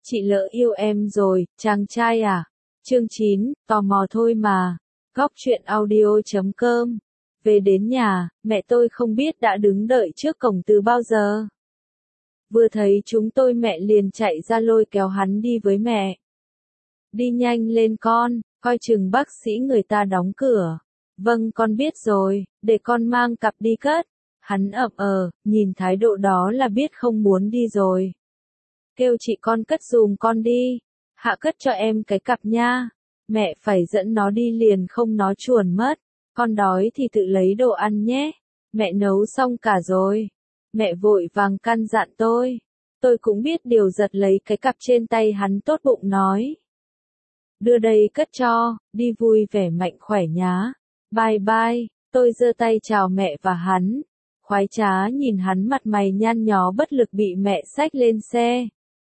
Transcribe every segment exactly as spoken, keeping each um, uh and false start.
Chị lỡ yêu em rồi, chàng trai à? Chương chín, tò mò thôi mà. Góc truyện audio chấm com. Về đến nhà, mẹ tôi không biết đã đứng đợi trước cổng từ bao giờ. Vừa thấy chúng tôi mẹ liền chạy ra lôi kéo hắn đi với mẹ. Đi nhanh lên con, coi chừng bác sĩ người ta đóng cửa. Vâng con biết rồi, để con mang cặp đi cất. Hắn ậm ờ, nhìn thái độ đó là biết không muốn đi rồi. Kêu chị con cất dùm con đi. Hạ cất cho em cái cặp nha. Mẹ phải dẫn nó đi liền không nó chuồn mất. Con đói thì tự lấy đồ ăn nhé. Mẹ nấu xong cả rồi. Mẹ vội vàng căn dặn tôi. Tôi cũng biết điều giật lấy cái cặp trên tay hắn tốt bụng nói. Đưa đây cất cho, đi vui vẻ mạnh khỏe nhá. Bye bye, tôi giơ tay chào mẹ và hắn. Khoái trá nhìn hắn mặt mày nhăn nhó bất lực bị mẹ xách lên xe.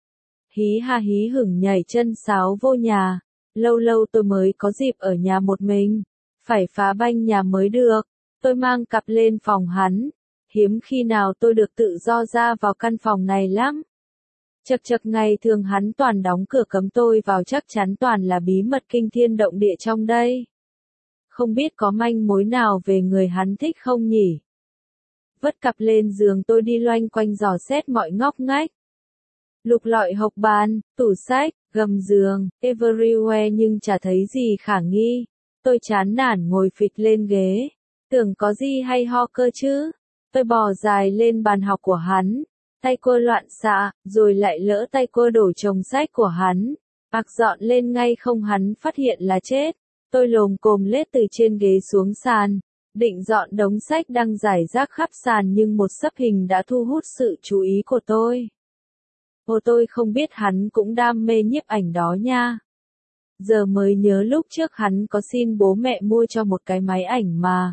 Hí ha hí hửng nhảy chân sáo vô nhà. Lâu lâu tôi mới có dịp ở nhà một mình. Phải phá banh nhà mới được. Tôi mang cặp lên phòng hắn. Hiếm khi nào tôi được tự do ra vào căn phòng này lắm. Chật chật ngày thường hắn toàn đóng cửa cấm tôi vào chắc chắn toàn là bí mật kinh thiên động địa trong đây. Không biết có manh mối nào về người hắn thích không nhỉ? Vất cặp lên giường tôi đi loanh quanh dò xét mọi ngóc ngách. Lục lọi hộc bàn, tủ sách, gầm giường, everywhere nhưng chả thấy gì khả nghi. Tôi chán nản ngồi phịch lên ghế. Tưởng có gì hay ho cơ chứ? Tôi bò dài lên bàn học của hắn. Tay cô loạn xạ, rồi lại lỡ tay cô đổ chồng sách của hắn. Bạc dọn lên ngay không hắn phát hiện là chết. Tôi lồm cồm lết từ trên ghế xuống sàn. Định dọn đống sách đang rải rác khắp sàn nhưng một sấp hình đã thu hút sự chú ý của tôi. Ồ tôi không biết hắn cũng đam mê nhiếp ảnh đó nha. Giờ mới nhớ lúc trước hắn có xin bố mẹ mua cho một cái máy ảnh mà.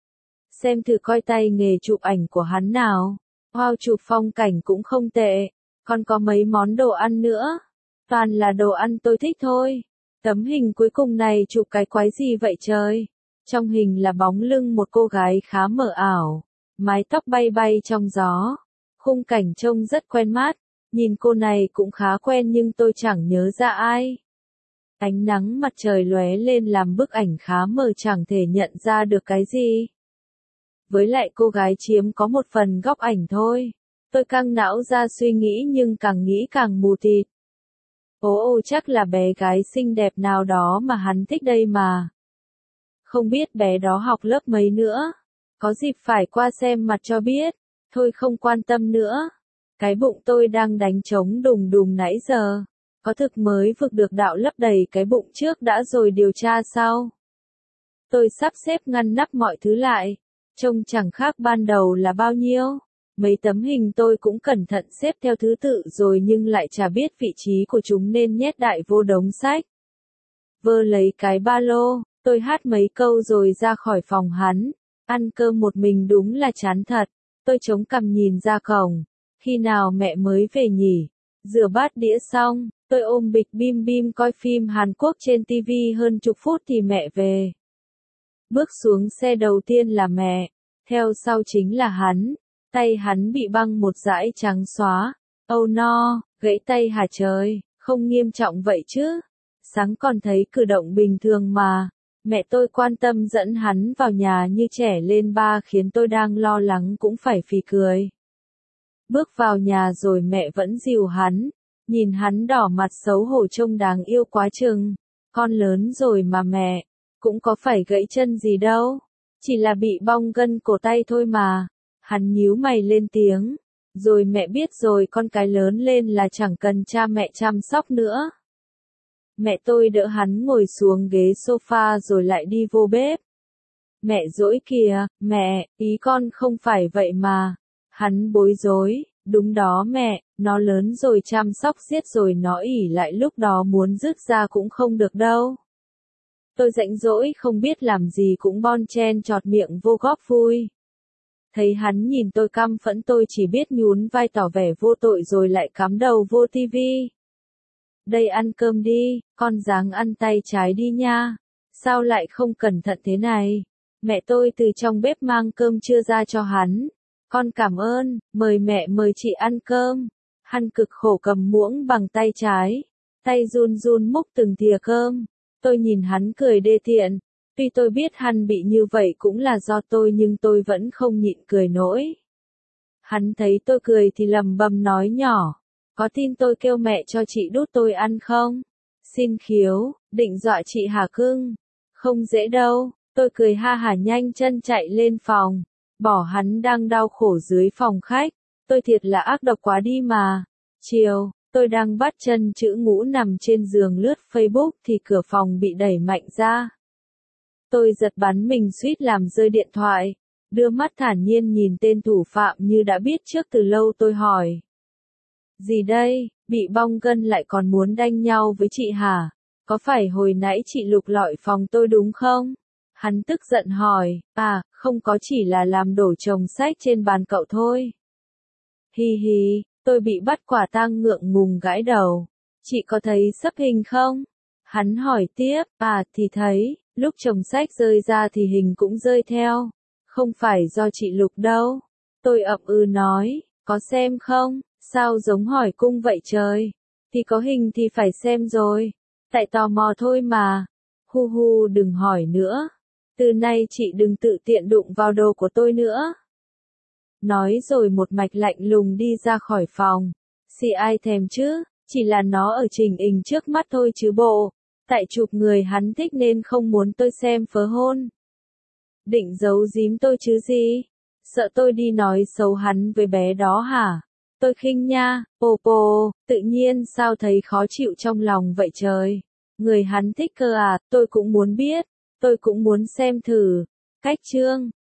Xem thử coi tay nghề chụp ảnh của hắn nào. Wow chụp phong cảnh cũng không tệ. Còn có mấy món đồ ăn nữa. Toàn là đồ ăn tôi thích thôi. Tấm hình cuối cùng này chụp cái quái gì vậy trời? Trong hình là bóng lưng một cô gái khá mờ ảo. Mái tóc bay bay trong gió. Khung cảnh trông rất quen mắt. Nhìn cô này cũng khá quen nhưng tôi chẳng nhớ ra ai. Ánh nắng mặt trời lóe lên làm bức ảnh khá mờ chẳng thể nhận ra được cái gì. Với lại cô gái chiếm có một phần góc ảnh thôi. Tôi căng não ra suy nghĩ nhưng càng nghĩ càng mù tịt. Ồ ồ chắc là bé gái xinh đẹp nào đó mà hắn thích đây mà. Không biết bé đó học lớp mấy nữa. Có dịp phải qua xem mặt cho biết. Thôi không quan tâm nữa. Cái bụng tôi đang đánh trống đùng đùng nãy giờ. Có thực mới vực được đạo lấp đầy cái bụng trước đã rồi điều tra sau. Tôi sắp xếp ngăn nắp mọi thứ lại. Trông chẳng khác ban đầu là bao nhiêu. Mấy tấm hình tôi cũng cẩn thận xếp theo thứ tự rồi nhưng lại chả biết vị trí của chúng nên nhét đại vô đống sách. Vơ lấy cái ba lô, tôi hát mấy câu rồi ra khỏi phòng hắn. Ăn cơm một mình đúng là chán thật. Tôi chống cằm nhìn ra cổng. Khi nào mẹ mới về nhỉ? Rửa bát đĩa xong, tôi ôm bịch bim bim coi phim Hàn Quốc trên ti vi hơn chục phút thì mẹ về. Bước xuống xe đầu tiên là mẹ, theo sau chính là hắn. Tay hắn bị băng một dải trắng xóa. Oh no, gãy tay hả trời, không nghiêm trọng vậy chứ. Sáng còn thấy cử động bình thường mà. Mẹ tôi quan tâm dẫn hắn vào nhà như trẻ lên ba khiến tôi đang lo lắng cũng phải phì cười. Bước vào nhà rồi mẹ vẫn dìu hắn. Nhìn hắn đỏ mặt xấu hổ trông đáng yêu quá chừng. Con lớn rồi mà mẹ. Cũng có phải gãy chân gì đâu. Chỉ là bị bong gân cổ tay thôi mà. Hắn nhíu mày lên tiếng. Rồi mẹ biết rồi con cái lớn lên là chẳng cần cha mẹ chăm sóc nữa. Mẹ tôi đỡ hắn ngồi xuống ghế sofa rồi lại đi vô bếp. Mẹ dỗi kìa, mẹ, ý con không phải vậy mà. Hắn bối rối, đúng đó mẹ, nó lớn rồi chăm sóc xiết rồi nó ỉ lại lúc đó muốn rứt ra cũng không được đâu. Tôi rãnh rỗi không biết làm gì cũng bon chen chọt miệng vô góp vui. Thấy hắn nhìn tôi căm phẫn tôi chỉ biết nhún vai tỏ vẻ vô tội rồi lại cắm đầu vô tivi. Đây ăn cơm đi, con ráng ăn tay trái đi nha. Sao lại không cẩn thận thế này? Mẹ tôi từ trong bếp mang cơm trưa ra cho hắn. Con cảm ơn, mời mẹ mời chị ăn cơm. Hắn cực khổ cầm muỗng bằng tay trái, tay run run múc từng thìa cơm. Tôi nhìn hắn cười đê tiện, tuy tôi biết hắn bị như vậy cũng là do tôi nhưng tôi vẫn không nhịn cười nổi. Hắn thấy tôi cười thì lầm bầm nói nhỏ, có tin tôi kêu mẹ cho chị đút tôi ăn không? Xin khiếu, định dọa chị hả cưng? Không dễ đâu, tôi cười ha hả nhanh chân chạy lên phòng, bỏ hắn đang đau khổ dưới phòng khách. Tôi thiệt là ác độc quá đi mà. Chiều, tôi đang bắt chân chữ ngũ nằm trên giường lướt Facebook thì cửa phòng bị đẩy mạnh ra. Tôi giật bắn mình suýt làm rơi điện thoại, đưa mắt thản nhiên nhìn tên thủ phạm như đã biết trước từ lâu. Tôi hỏi. Gì đây, bị bong gân lại còn muốn đanh nhau với chị hả? Có phải hồi nãy chị lục lọi phòng tôi đúng không? Hắn tức giận hỏi, à, không có, chỉ là làm đổ chồng sách trên bàn cậu thôi. Hi hi, tôi bị bắt quả tang ngượng ngùng gãi đầu. Chị có thấy xấp hình không? Hắn hỏi tiếp, à thì thấy, lúc chồng sách rơi ra thì hình cũng rơi theo. Không phải do chị lục đâu. Tôi ậm ừ nói, có xem không? Sao giống hỏi cung vậy trời? Thì có hình thì phải xem rồi. Tại tò mò thôi mà. Hu hu, đừng hỏi nữa. Từ nay chị đừng tự tiện đụng vào đồ của tôi nữa. Nói rồi một mạch lạnh lùng đi ra khỏi phòng. Xì ai thèm chứ, chỉ là nó ở trình hình trước mắt thôi chứ bộ. Tại chụp người hắn thích nên không muốn tôi xem phớ hôn. Định giấu giếm tôi chứ gì? Sợ tôi đi nói xấu hắn với bé đó hả? Tôi khinh nha, pô pô, tự nhiên sao thấy khó chịu trong lòng vậy trời? Người hắn thích cơ à, tôi cũng muốn biết, tôi cũng muốn xem thử. Cách chương